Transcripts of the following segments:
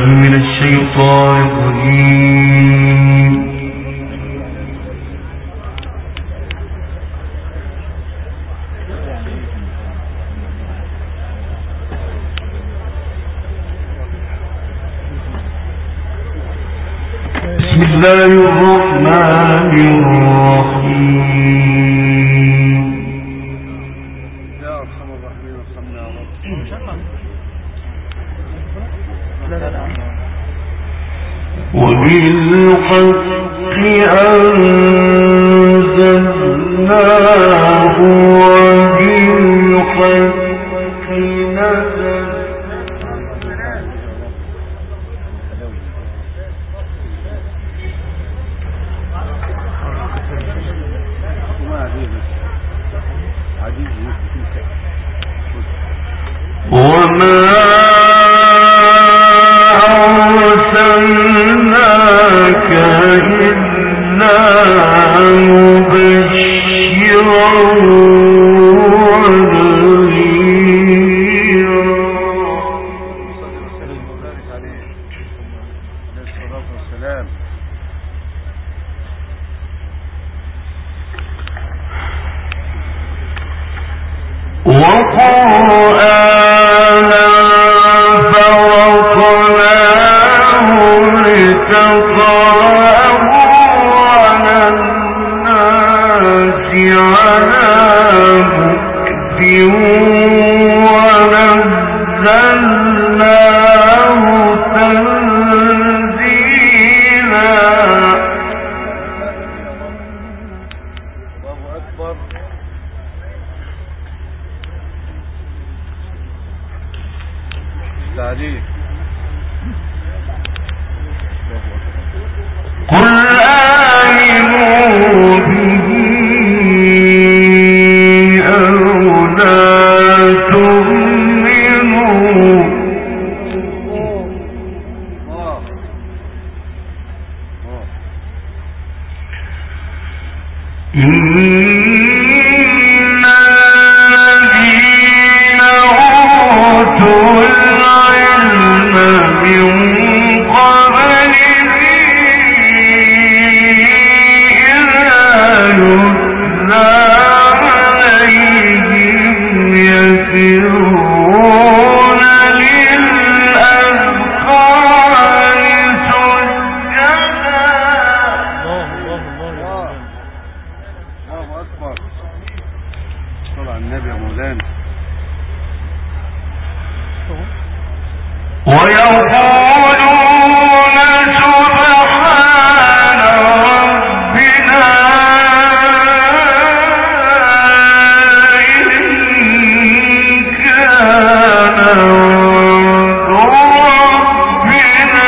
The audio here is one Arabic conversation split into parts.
من الشيطان الرجيم. بسم الله الرحمن الرحيم. يا أرحم الراحمين ارحمنا يا رب. وبالحق أنزلناه وبالحق نزل. وما أرسلناك إلا مبشرا ونذيرا. وقرآنا فرقناه لتقرأه على الناس على مكث ونزلناه تنزيلا. الله أكبر. تعليق. قل آمنوا به أو لا تؤمنوا إن الذين أوتوا العلم من قبله إذا يتلى عليهم يخرون للأذقان سجدا. الله أكبر. صل على النبي يا مولانا. ويقولون سبحان ربنا إن كان وعد ربنا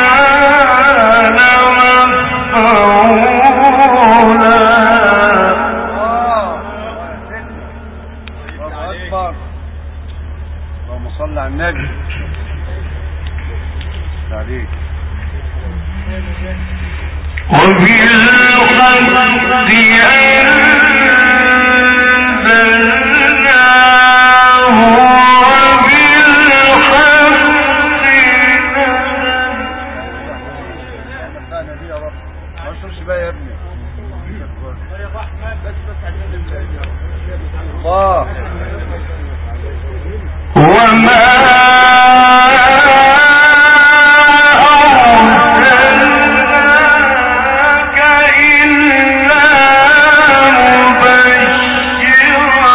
لمفعولا. الله أكبر. اللهم صل على النبي. تعليق. وبالحق أنزلناه وبالحق نفعنا بيه يا رب. ما تشوفش بقى يا ابني. الله. وما أرسلناك إلا مبشرا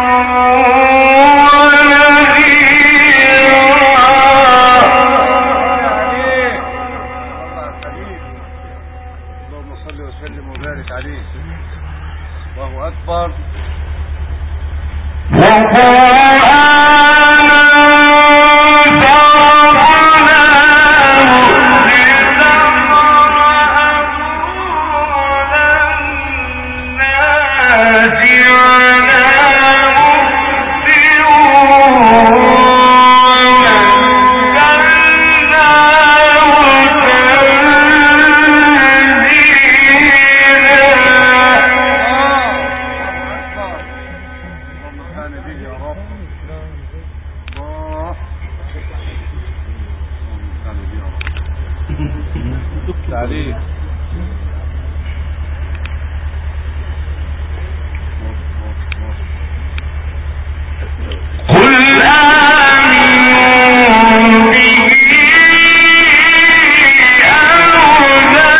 اللهم صل وسلم وبارك عليه. الله أكبر. وقرآنا عليك. قل آمنوا به أو لا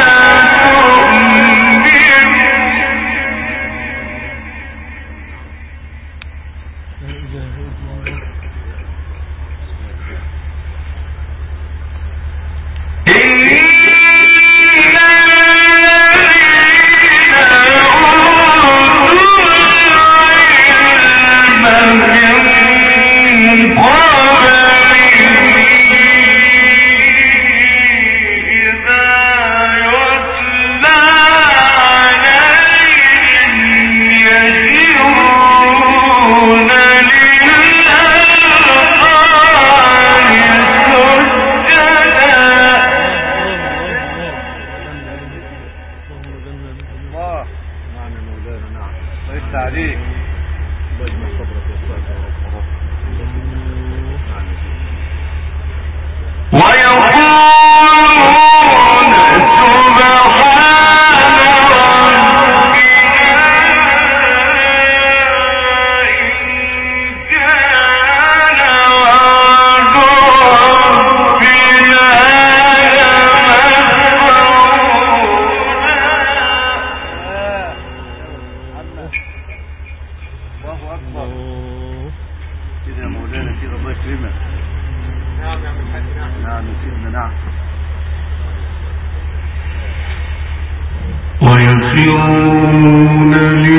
ويخرون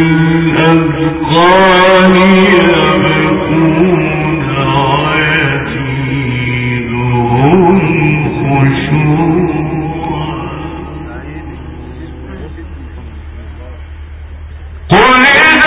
للأذقان يبكون ويزيدهم خشوعا قل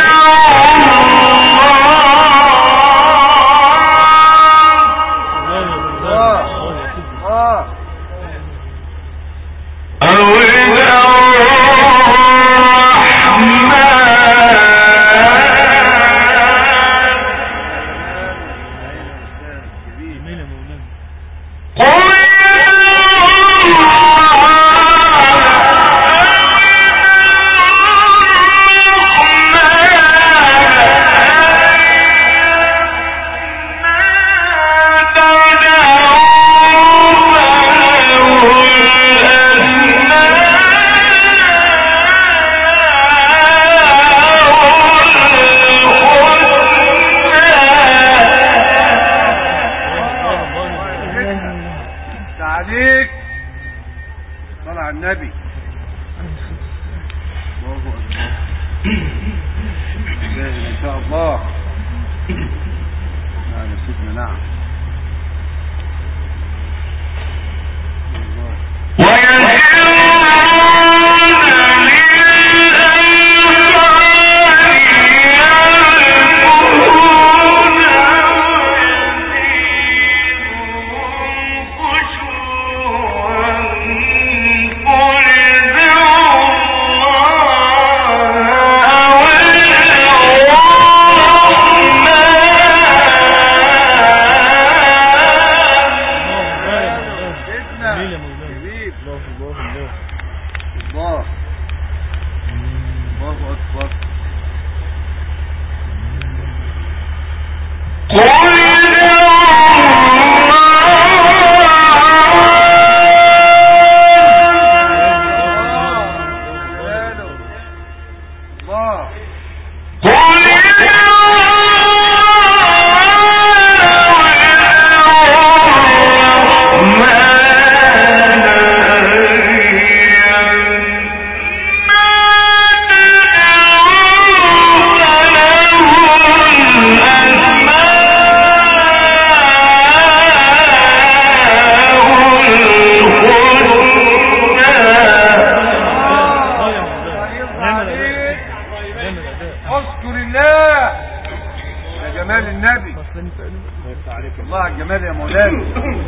الله على الجمال يا مولانا.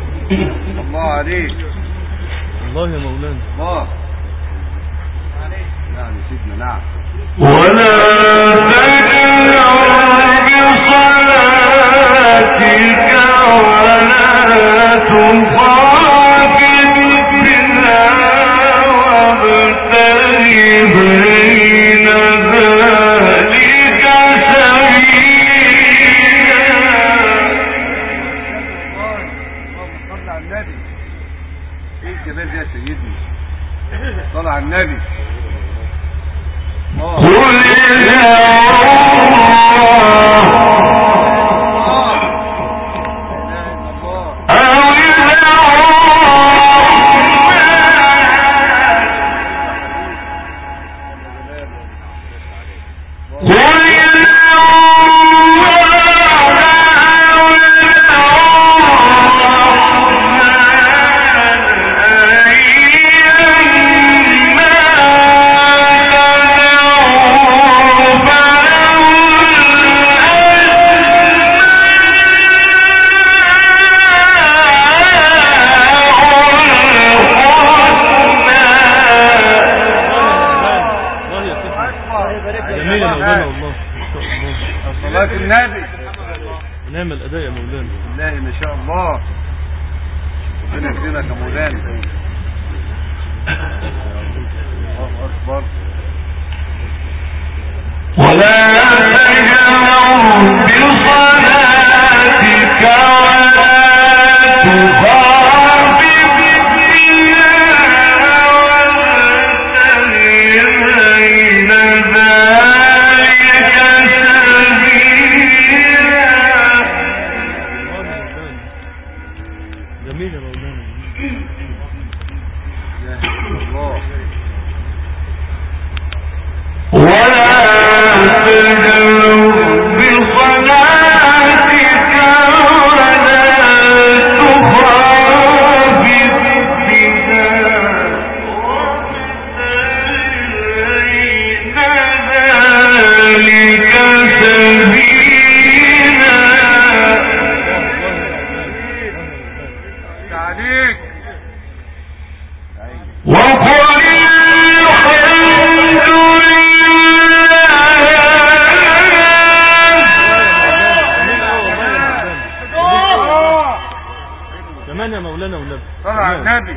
الله عليك. الله يا مولانا. الله نعم يا سيدنا. نعم. ولا تجهر بصلاتك ولا تخافت بها يا سيدي. صلى على النبي. نعم الأداء يا مولانا. بالله ما شاء الله. ربنا يكرمك يا مولانا. الله أكبر. ولا تجهروا بصلاتك ولا تخافت بها جميل يا مولانا. ولا تجهروا بصلاتك ولا تخافت بها وابتغ ذلك سبيلا. عليك. وقل الحمد كمان يا مولانا والنبي. صلى على النبي.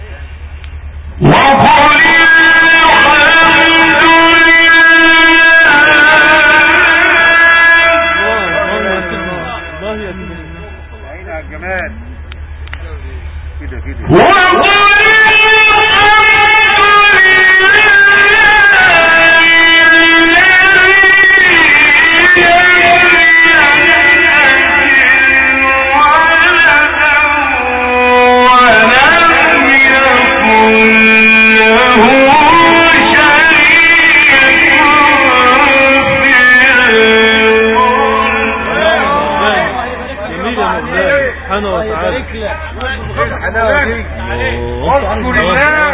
وقل الحمد الله يا سيدي. عيني على الجمال. كده كده. سبحانه وتعالى. الحلاوة دي. اذكر الله.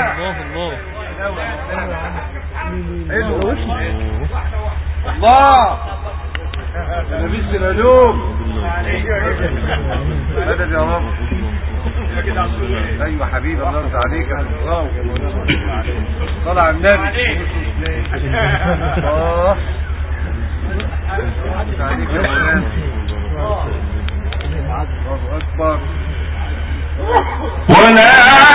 حلو. الله. نبي السلالوم. مدد يا رب. ايوه حبيبي الله يرضى عليك يا الله. صلى على النبي. عليك يا فلان. الله اكبر. ولا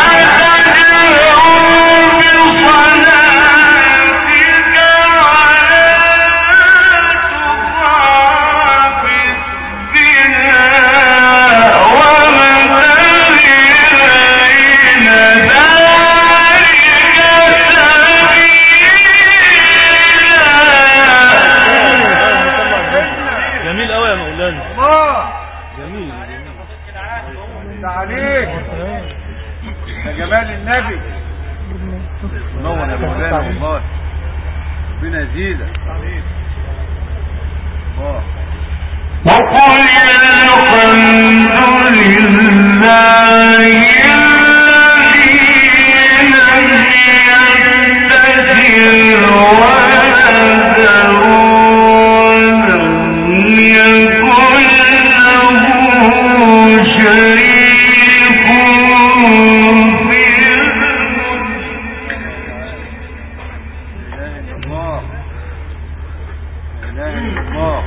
عليك يا جمال النبي. منور يا مولانا والله. ربنا يزيدك. الله. وقل الحمد لله الذي لم يتخذ ولدا ولم يكن له شريك في الله. لا اله الا الله.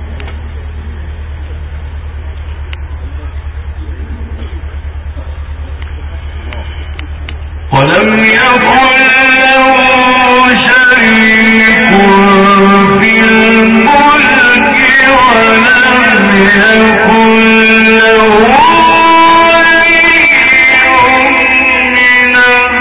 ولم يكن له شريك في الملك ولم يكن له ولي من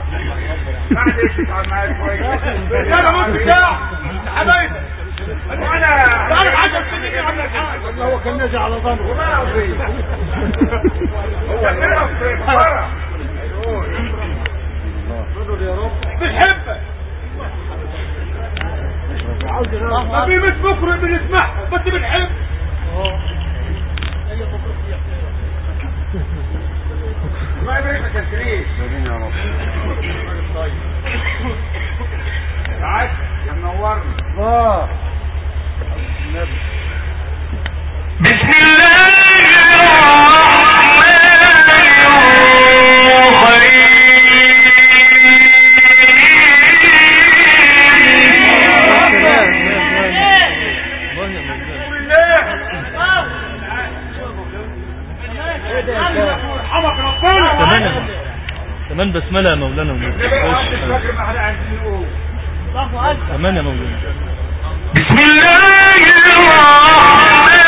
معلش اتعب معايا شويه يلا نص ساعه حبايبي انا تعرف 10 سنين يا عم الحاج والله هو كان ناجي على ظهره والله العظيم هو كان يا رب بنحبك ما في مش بكره بنسمعه بس بنحب ما يبريك يا شريف يا رب طيب تعال يا منورنا الله بسم الله كمان بسملة يا مولانا كمان يا مولانا بسم الله الرحمن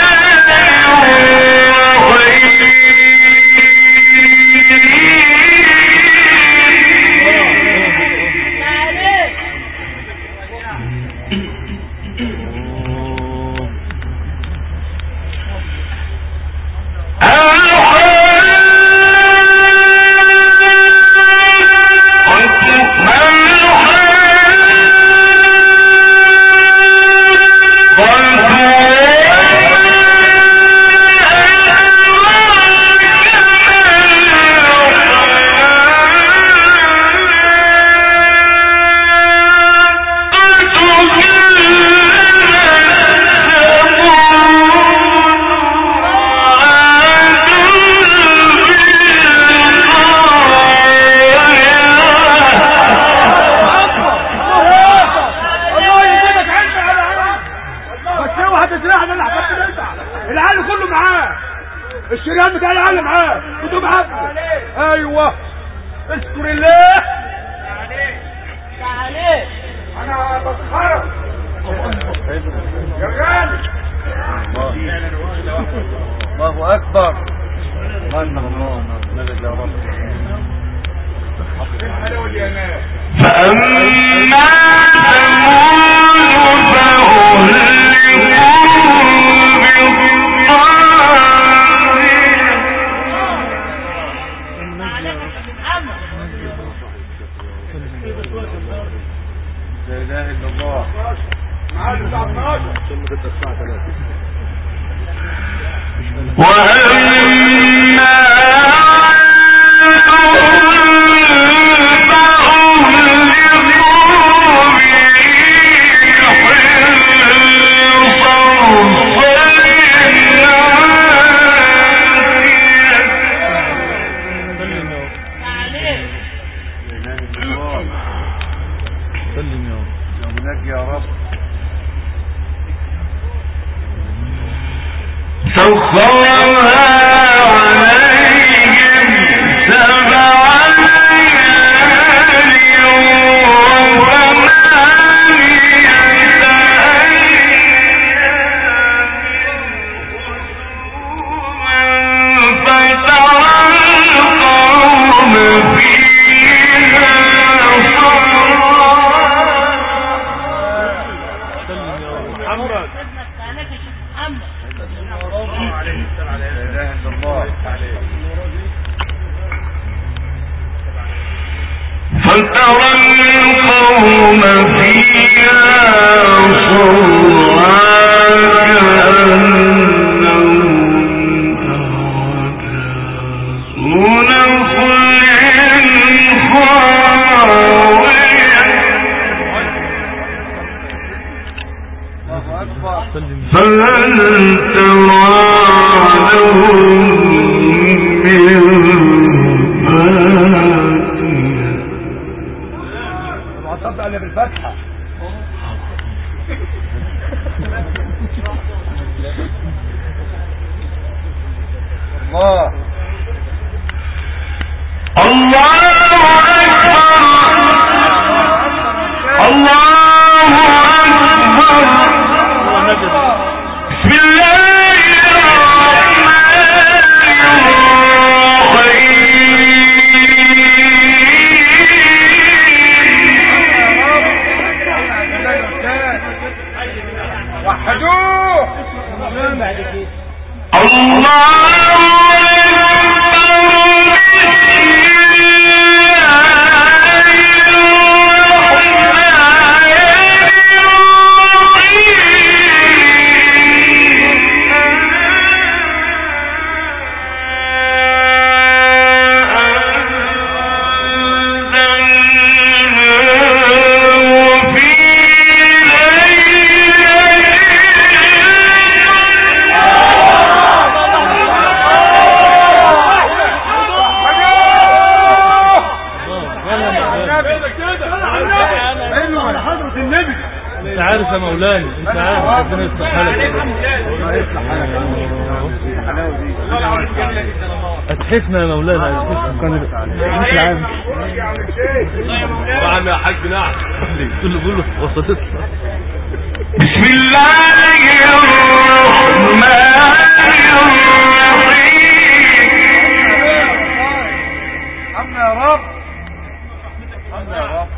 الشريان بتاع العالم معاه كتب عبد ايوه اذكر الله عليك انا بتخرج يا غالي الله اكبر الله نبت يا رب فأما لا اله الا الله معاذ بتاع 12 ثم تبدا الساعه 3 فترى القوم فيها صرعا فهل ترى لهم من طبق اللي بالفتحة الله الله أكبر الله أكبر بسم الله الرحمن الرحيم عارف يا مولانا، انت عارف. ربنا يصلح حالك. الله يصلح حالك. الحلاوه دي اتحفنا يا مولانا، اتحفنا. مش عارف نعم يا حاج نعم. كل بقوله وصلت. بسم الله الرحمن الرحيم. عمنا يا رب، عمنا يا رب.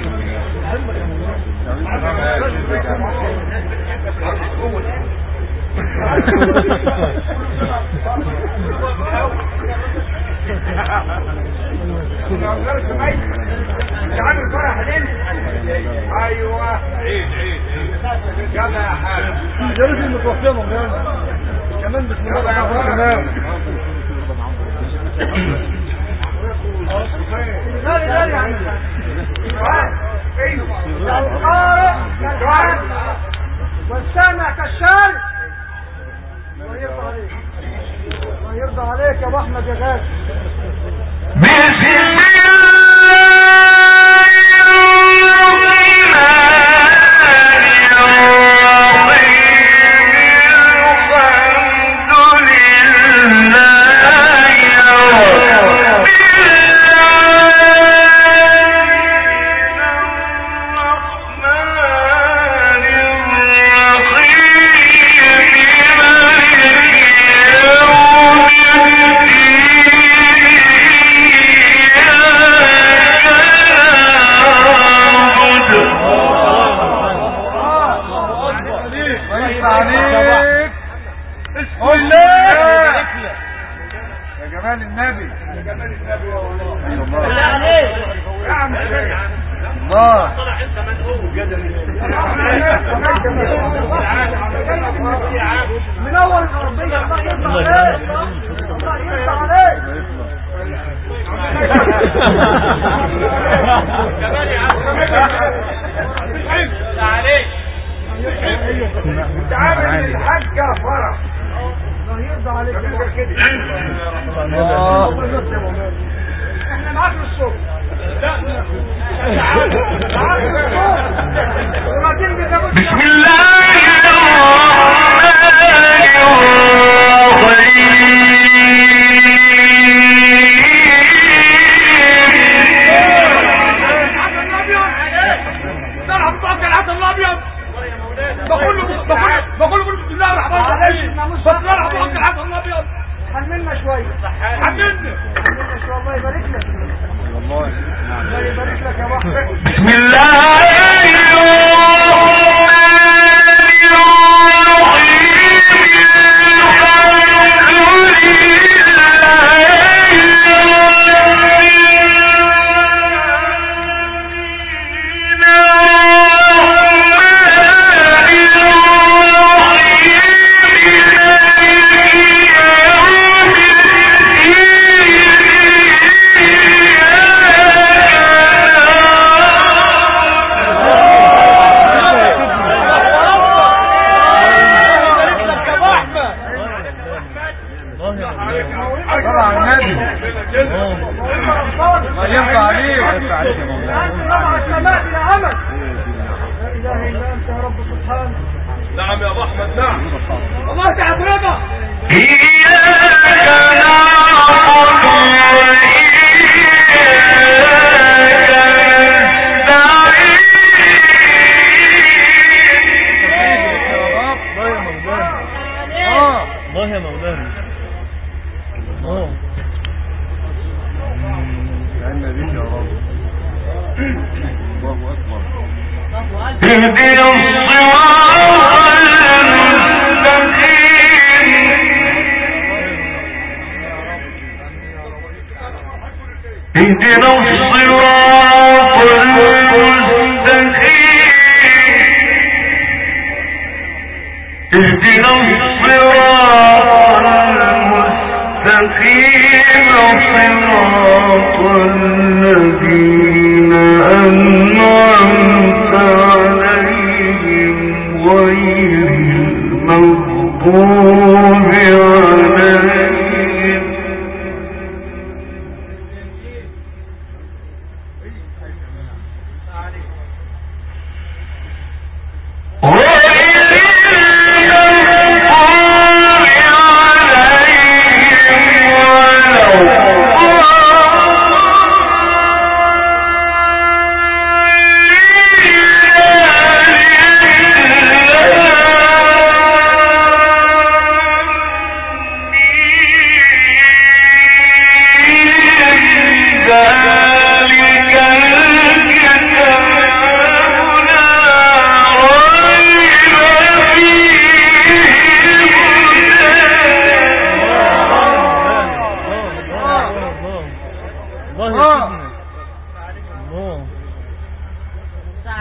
عامل فرح ليه؟ ايوه عيد يلا يا حاج جلس المتوفين كمان بسم الله الرحمن الرحيم. والسامع كالشال. الله يرضى عليك، الله يرضى عليك يا ابو احمد يا غالي.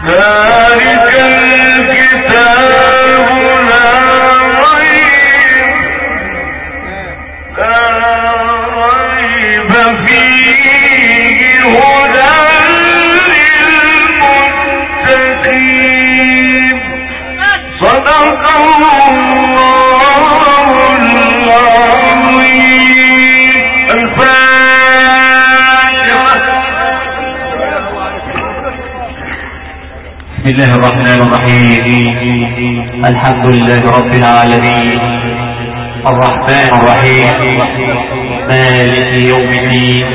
ذلك الكتاب لا ريب فيه هدى للمتقين صدق الله العظيم. الفاتحة. بسم الله الرحمن الرحيم. الحمد لله رب العالمين الرحمن الرحيم مالك يوم الدين